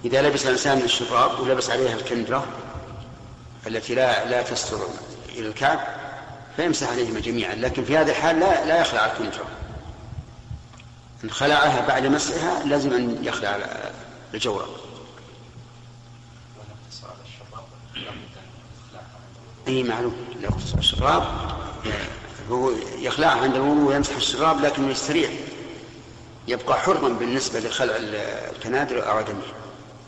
إذا لبس الإنسان الشراب ولبس عليها الكندرة التي لا تستر إلى الكعب فيمسح عليهما جميعا، لكن في هذا الحال لا يخلع الكندرة. إن خلعها بعد مسحها لازم أن يخلع الجورب. أي معلوم، لو الشراب هو يخلعها عند الوضوء ويمسح الشراب، لكن يستريح يبقى حرما بالنسبة لخلع الكنادر أو عدمه.